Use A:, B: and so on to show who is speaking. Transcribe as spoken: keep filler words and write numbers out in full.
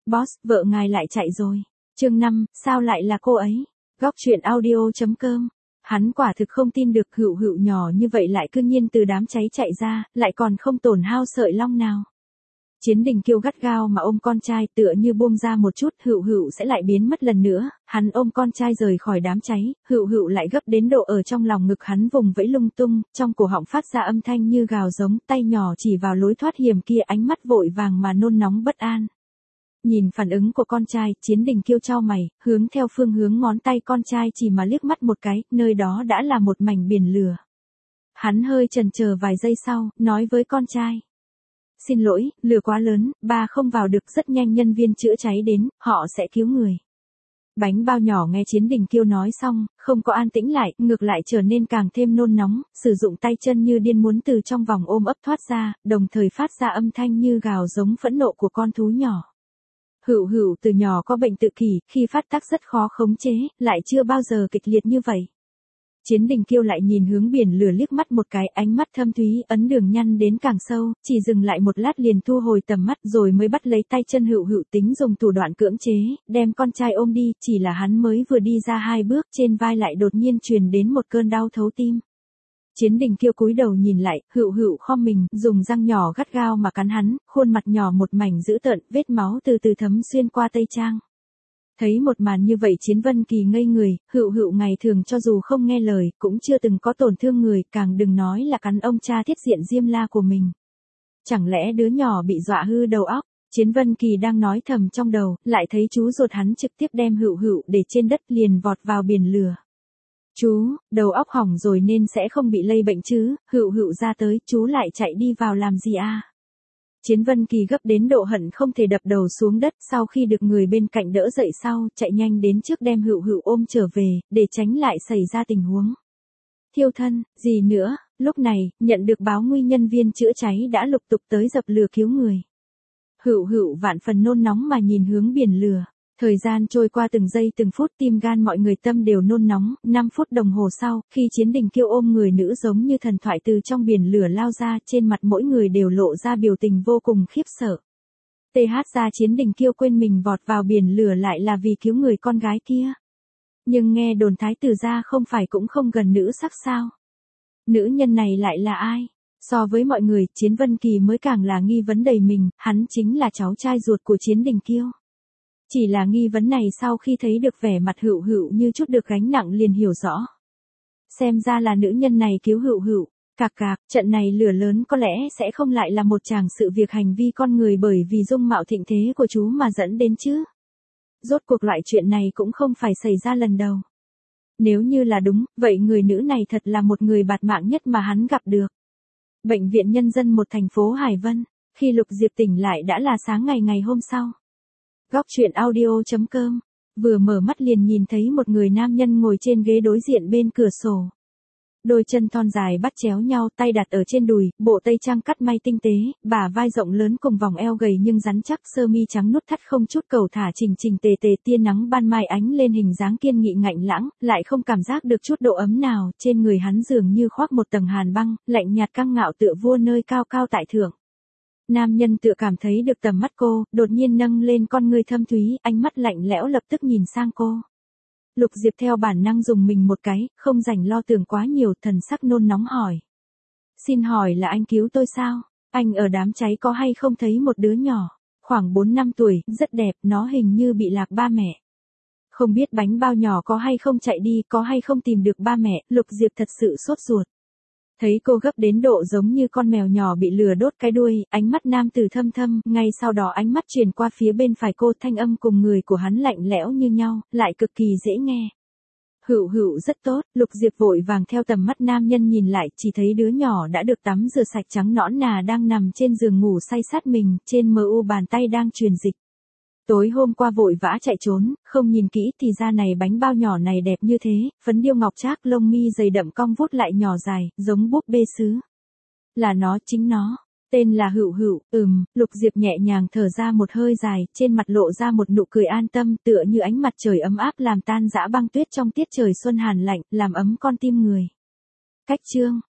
A: Boss, vợ ngài lại chạy rồi. Chương năm, sao lại là cô ấy? Góc truyện audio chấm com. Hắn quả thực không tin được Hựu Hựu nhỏ như vậy lại cư nhiên từ đám cháy chạy ra, lại còn không tổn hao sợi long nào. Chiến Đình Kiêu gắt gao mà ôm con trai, tựa như buông ra một chút Hựu Hựu sẽ lại biến mất lần nữa. Hắn ôm con trai rời khỏi đám cháy, Hựu Hựu lại gấp đến độ ở trong lòng ngực hắn vùng vẫy lung tung, trong cổ họng phát ra âm thanh như gào giống, tay nhỏ chỉ vào lối thoát hiểm kia, ánh mắt vội vàng mà nôn nóng bất an. Nhìn phản ứng của con trai, Chiến Đình Kiêu chau mày, hướng theo phương hướng ngón tay con trai chỉ mà liếc mắt một cái, nơi đó đã là một mảnh biển lửa. Hắn hơi chần chờ vài giây sau, nói với con trai. Xin lỗi, lửa quá lớn, ba không vào được, rất nhanh nhân viên chữa cháy đến, họ sẽ cứu người. Bánh bao nhỏ nghe Chiến Đình Kiêu nói xong, không có an tĩnh lại, ngược lại trở nên càng thêm nôn nóng, sử dụng tay chân như điên muốn từ trong vòng ôm ấp thoát ra, đồng thời phát ra âm thanh như gào giống phẫn nộ của con thú nhỏ. Hựu Hựu từ nhỏ có bệnh tự kỷ, khi phát tác rất khó khống chế, lại chưa bao giờ kịch liệt như vậy. Chiến Đình Kiêu lại nhìn hướng biển lửa liếc mắt một cái, ánh mắt thâm thúy, ấn đường nhăn đến càng sâu, chỉ dừng lại một lát liền thu hồi tầm mắt rồi mới bắt lấy tay chân Hựu Hựu tính dùng thủ đoạn cưỡng chế, đem con trai ôm đi, chỉ là hắn mới vừa đi ra hai bước trên vai lại đột nhiên truyền đến một cơn đau thấu tim. Chiến Đình Kiêu cúi đầu nhìn lại, Hựu Hựu khom mình, dùng răng nhỏ gắt gao mà cắn hắn, khuôn mặt nhỏ một mảnh dữ tợn, vết máu từ từ thấm xuyên qua tây trang. Thấy một màn như vậy Chiến Vân Kỳ ngây người, Hựu Hựu ngày thường cho dù không nghe lời, cũng chưa từng có tổn thương người, càng đừng nói là cắn ông cha thiết diện Diêm La của mình. Chẳng lẽ đứa nhỏ bị dọa hư đầu óc? Chiến Vân Kỳ đang nói thầm trong đầu, lại thấy chú ruột hắn trực tiếp đem Hựu Hựu để trên đất liền vọt vào biển lửa. Chú, đầu óc hỏng rồi nên sẽ không bị lây bệnh chứ, Hựu Hựu ra tới, chú lại chạy đi vào làm gì à? Chiến Vân Kỳ gấp đến độ hận không thể đập đầu xuống đất, sau khi được người bên cạnh đỡ dậy sau, chạy nhanh đến trước đem Hựu Hựu ôm trở về, để tránh lại xảy ra tình huống thiêu thân, gì nữa. Lúc này, nhận được báo nguy nhân viên chữa cháy đã lục tục tới dập lửa cứu người. Hựu Hựu vạn phần nôn nóng mà nhìn hướng biển lửa. Thời gian trôi qua từng giây từng phút, tim gan mọi người tâm đều nôn nóng. Năm phút đồng hồ sau, khi Chiến Đình Kiêu ôm người nữ giống như thần thoại từ trong biển lửa lao ra, trên mặt mỗi người đều lộ ra biểu tình vô cùng khiếp sợ. tê hát ra Chiến Đình Kiêu quên mình vọt vào biển lửa lại là vì cứu người con gái kia. Nhưng nghe đồn thái tử gia không phải cũng không gần nữ sắc sao? Nữ nhân này lại là ai? So với mọi người, Chiến Vân Kỳ mới càng là nghi vấn đầy mình, hắn chính là cháu trai ruột của Chiến Đình Kiêu. Chỉ là nghi vấn này sau khi thấy được vẻ mặt Hựu Hựu như chút được gánh nặng liền hiểu rõ. Xem ra là nữ nhân này cứu Hựu Hựu. Cạc cạc, trận này lửa lớn có lẽ sẽ không lại là một chàng sự việc hành vi con người bởi vì dung mạo thịnh thế của chú mà dẫn đến chứ. Rốt cuộc loại chuyện này cũng không phải xảy ra lần đầu. Nếu như là đúng, vậy người nữ này thật là một người bạt mạng nhất mà hắn gặp được. Bệnh viện Nhân dân một thành phố Hải Vân, khi Lục Diệp tỉnh lại đã là sáng ngày ngày hôm sau. Góc truyện audio chấm com, vừa mở mắt liền nhìn thấy một người nam nhân ngồi trên ghế đối diện bên cửa sổ. Đôi chân thon dài bắt chéo nhau, tay đặt ở trên đùi, bộ tây trang cắt may tinh tế, bả vai rộng lớn cùng vòng eo gầy nhưng rắn chắc, sơ mi trắng nút thắt không chút cầu thả chỉnh chỉnh tề tề, tia nắng ban mai ánh lên hình dáng kiên nghị ngạnh lãng, lại không cảm giác được chút độ ấm nào, trên người hắn dường như khoác một tầng hàn băng, lạnh nhạt căng ngạo tựa vua nơi cao cao tại thượng. Nam nhân tựa cảm thấy được tầm mắt cô, đột nhiên nâng lên con ngươi thâm thúy, ánh mắt lạnh lẽo lập tức nhìn sang cô. Lục Diệp theo bản năng dùng mình một cái, không rảnh lo tưởng quá nhiều, thần sắc nôn nóng hỏi. Xin hỏi là anh cứu tôi sao? Anh ở đám cháy có hay không thấy một đứa nhỏ, khoảng bốn năm tuổi, rất đẹp, nó hình như bị lạc ba mẹ. Không biết bánh bao nhỏ có hay không chạy đi, có hay không tìm được ba mẹ, Lục Diệp thật sự sốt ruột. Thấy cô gấp đến độ giống như con mèo nhỏ bị lửa đốt cái đuôi, ánh mắt nam tử thâm thâm, ngay sau đó ánh mắt truyền qua phía bên phải cô, thanh âm cùng người của hắn lạnh lẽo như nhau, lại cực kỳ dễ nghe. Hựu Hựu rất tốt, Lục Diệp vội vàng theo tầm mắt nam nhân nhìn lại, chỉ thấy đứa nhỏ đã được tắm rửa sạch trắng nõn nà đang nằm trên giường ngủ say sát mình, trên mờ u bàn tay đang truyền dịch. Tối hôm qua vội vã chạy trốn, không nhìn kỹ thì ra này bánh bao nhỏ này đẹp như thế, phấn điêu ngọc trác, lông mi dày đậm cong vút lại nhỏ dài, giống búp bê sứ. Là nó, chính nó. Tên là Hựu Hựu. Ừm, Lục Diệp nhẹ nhàng thở ra một hơi dài, trên mặt lộ ra một nụ cười an tâm, tựa như ánh mặt trời ấm áp làm tan dã băng tuyết trong tiết trời xuân hàn lạnh, làm ấm con tim người. Cách chương